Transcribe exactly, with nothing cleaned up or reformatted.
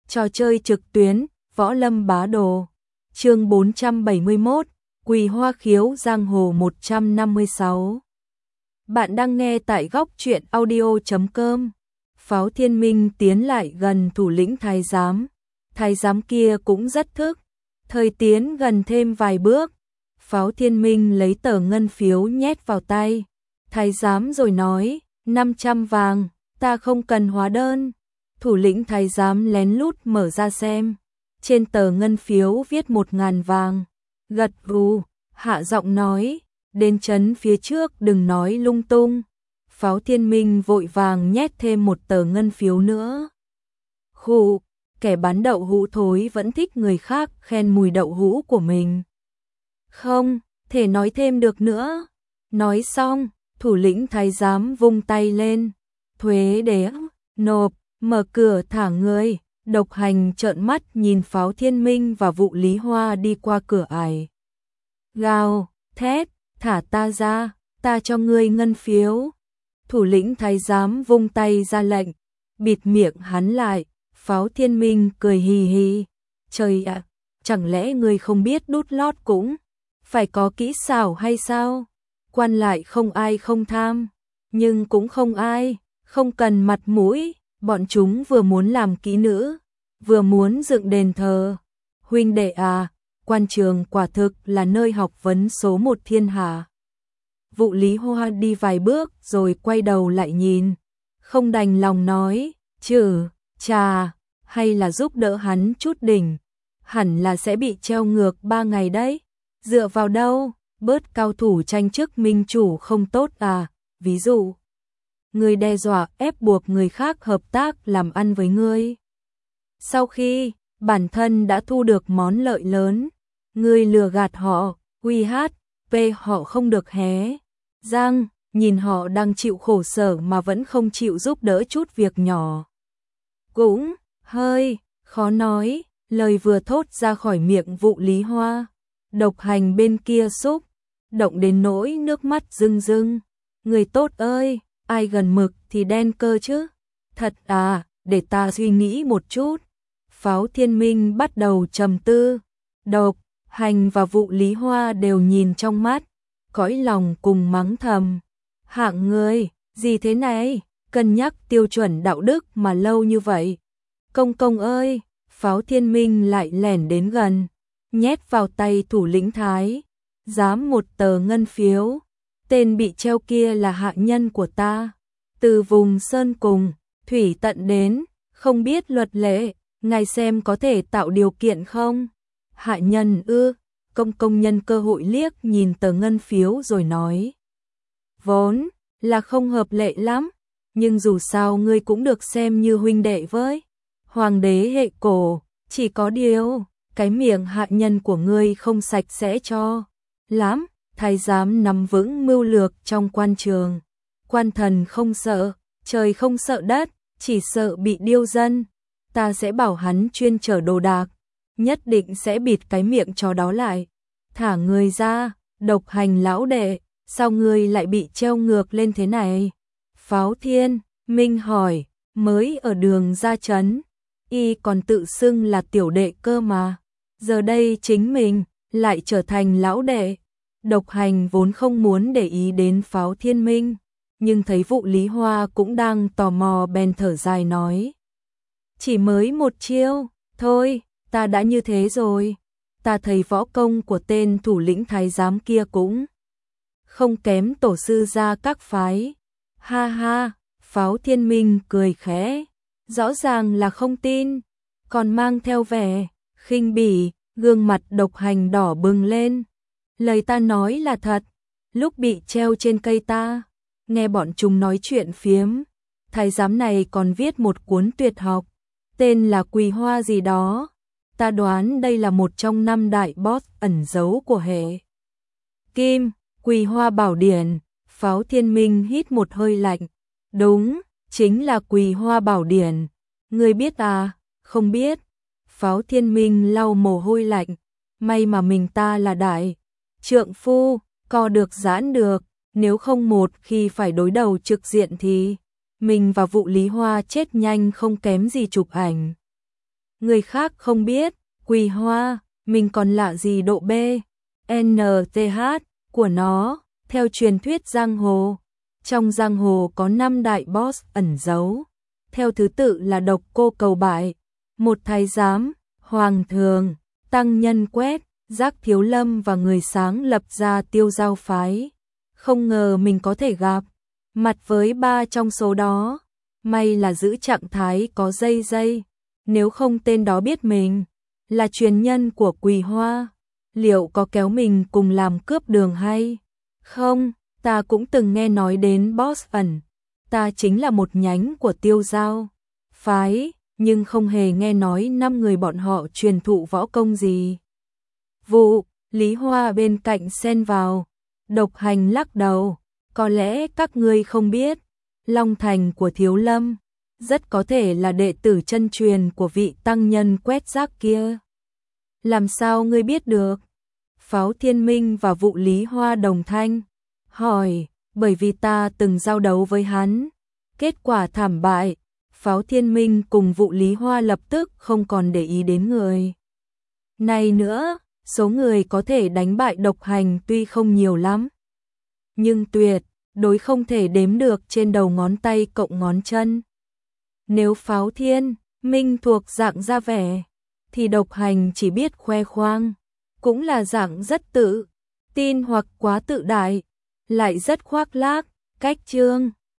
Trò chơi trực tuyến, Võ Lâm Bá Đồ. Chương bốn trăm bảy mươi mốt, Quỳ Hoa Khiếu Giang Hồ một trăm năm mươi sáu. Bạn đang nghe tại góc truyện audio chấm com. Pháo Thiên Minh tiến lại gần thủ lĩnh thái giám. Thái giám kia cũng rất thức. Thời tiến gần thêm vài bước. Pháo Thiên Minh lấy tờ ngân phiếu nhét vào tay. Thái giám rồi nói, năm trăm vàng, ta không cần hóa đơn. Thủ lĩnh thái giám lén lút mở ra xem. Trên tờ ngân phiếu viết một ngàn vàng. Gật gù, hạ giọng nói, đến trấn phía trước đừng nói lung tung. Pháo Thiên Minh vội vàng nhét thêm một tờ ngân phiếu nữa. Khụ, kẻ bán đậu hũ thối vẫn thích người khác khen mùi đậu hũ của mình. Không, thể nói thêm được nữa. Nói xong, thủ lĩnh thái giám vung tay lên. Thuế đế, nộp, mở cửa thả người. Độc Hành trợn mắt nhìn Pháo Thiên Minh và Vụ Lý Hoa đi qua cửa ải. Gào, thét, thả ta ra, ta cho ngươi ngân phiếu. Thủ lĩnh thái giám vung tay ra lệnh, bịt miệng hắn lại. Pháo Thiên Minh cười hì hì. Trời ạ, chẳng lẽ ngươi không biết đút lót cũng phải có kỹ xảo hay sao? Quan lại không ai không tham, nhưng cũng không ai không cần mặt mũi. Bọn chúng vừa muốn làm kỹ nữ, vừa muốn dựng đền thờ. Huynh đệ à, quan trường quả thực là nơi học vấn số một thiên hạ. Vụ Lý Hoa đi vài bước rồi quay đầu lại nhìn. Không đành lòng nói, chừ, chà, hay là giúp đỡ hắn chút đỉnh. Hẳn là sẽ bị treo ngược ba ngày đấy. Dựa vào đâu, bớt cao thủ tranh chức minh chủ không tốt à, ví dụ. Người đe dọa ép buộc người khác hợp tác làm ăn với ngươi. Sau khi bản thân đã thu được món lợi lớn, ngươi lừa gạt họ, quy hát, về họ không được hé. Giang, nhìn họ đang chịu khổ sở mà vẫn không chịu giúp đỡ chút việc nhỏ. Cũng hơi khó nói, lời vừa thốt ra khỏi miệng Vụ Lý Hoa. Độc Hành bên kia xúc động đến nỗi nước mắt rưng rưng. Người tốt ơi, ai gần mực thì đen cơ chứ. Thật à, để ta suy nghĩ một chút. Pháo Thiên Minh bắt đầu trầm tư. Độc Hành và Vụ Lý Hoa đều nhìn trong mắt, cõi lòng cùng mắng thầm. Hạng người, gì thế này, cân nhắc tiêu chuẩn đạo đức mà lâu như vậy. Công công ơi, Pháo Thiên Minh lại lẻn đến gần, nhét vào tay thủ lĩnh thái giám một tờ ngân phiếu. Tên bị treo kia là hạ nhân của ta, từ vùng sơn cùng, thủy tận đến, không biết luật lệ, ngài xem có thể tạo điều kiện không? Hạ nhân ư? Công công nhân cơ hội liếc nhìn tờ ngân phiếu rồi nói. Vốn là không hợp lệ lắm, nhưng dù sao ngươi cũng được xem như huynh đệ với hoàng đế hệ cổ, chỉ có điều, cái miệng hạ nhân của ngươi không sạch sẽ cho lắm. Thái giám nắm vững mưu lược trong quan trường. Quan thần không sợ, trời không sợ đất, chỉ sợ bị điêu dân. Ta sẽ bảo hắn chuyên chở đồ đạc, nhất định sẽ bịt cái miệng chó đó lại. Thả người ra, Độc Hành lão đệ, sao ngươi lại bị treo ngược lên thế này? Pháo Thiên Minh hỏi, mới ở đường ra trấn, y còn tự xưng là tiểu đệ cơ mà. Giờ đây chính mình lại trở thành lão đệ. Độc Hành vốn không muốn để ý đến Pháo Thiên Minh, nhưng thấy Vụ Lý Hoa cũng đang tò mò bèn thở dài nói. Chỉ mới một chiêu, thôi, ta đã như thế rồi. Ta thấy võ công của tên thủ lĩnh thái giám kia cũng không kém tổ sư gia các phái. Ha ha, Pháo Thiên Minh cười khẽ, rõ ràng là không tin, còn mang theo vẻ khinh bỉ, gương mặt Độc Hành đỏ bừng lên. Lời ta nói là thật, lúc bị treo trên cây ta, nghe bọn chúng nói chuyện phiếm, thái giám này còn viết một cuốn tuyệt học, tên là Quỳ Hoa gì đó, ta đoán đây là một trong năm đại boss ẩn giấu của hệ Kim, Quỳ Hoa Bảo Điển. Pháo Thiên Minh hít một hơi lạnh, đúng, chính là Quỳ Hoa Bảo Điển, ngươi biết à? Không biết. Pháo Thiên Minh lau mồ hôi lạnh, may mà mình ta là đại trượng phu, co được giãn được, nếu không một khi phải đối đầu trực diện thì mình và Vụ Lý Hoa chết nhanh không kém gì chụp ảnh. Người khác không biết, Quỳ Hoa, mình còn lạ gì độ B, N, T, H của nó, theo truyền thuyết giang hồ. Trong giang hồ có năm đại boss ẩn giấu, theo thứ tự là Độc Cô Cầu Bại, một thái giám, hoàng thường, tăng nhân Quét, Giác Thiếu Lâm và người sáng lập ra Tiêu Giao phái. Không ngờ mình có thể gặp mặt với ba trong số đó. May là giữ trạng thái có dây dây, nếu không tên đó biết mình là truyền nhân của Quỳ Hoa, liệu có kéo mình cùng làm cướp đường hay không? Ta cũng từng nghe nói đến boss ẩn, ta chính là một nhánh của Tiêu Giao phái, nhưng không hề nghe nói năm người bọn họ truyền thụ võ công gì. Vụ, Lý Hoa bên cạnh xen vào, Độc Hành lắc đầu, có lẽ các ngươi không biết, Long Thành của Thiếu Lâm rất có thể là đệ tử chân truyền của vị tăng nhân Quét Giác kia. Làm sao ngươi biết được? Pháo Thiên Minh và Vụ Lý Hoa đồng thanh hỏi, bởi vì ta từng giao đấu với hắn, kết quả thảm bại. Pháo Thiên Minh cùng Vụ Lý Hoa lập tức không còn để ý đến người này nữa. Số người có thể đánh bại Độc Hành tuy không nhiều lắm, nhưng tuyệt đối không thể đếm được trên đầu ngón tay cộng ngón chân. Nếu Pháo Thiên Minh thuộc dạng ra vẻ, thì Độc Hành chỉ biết khoe khoang, cũng là dạng rất tự tin hoặc quá tự đại, lại rất khoác lác, cách trương.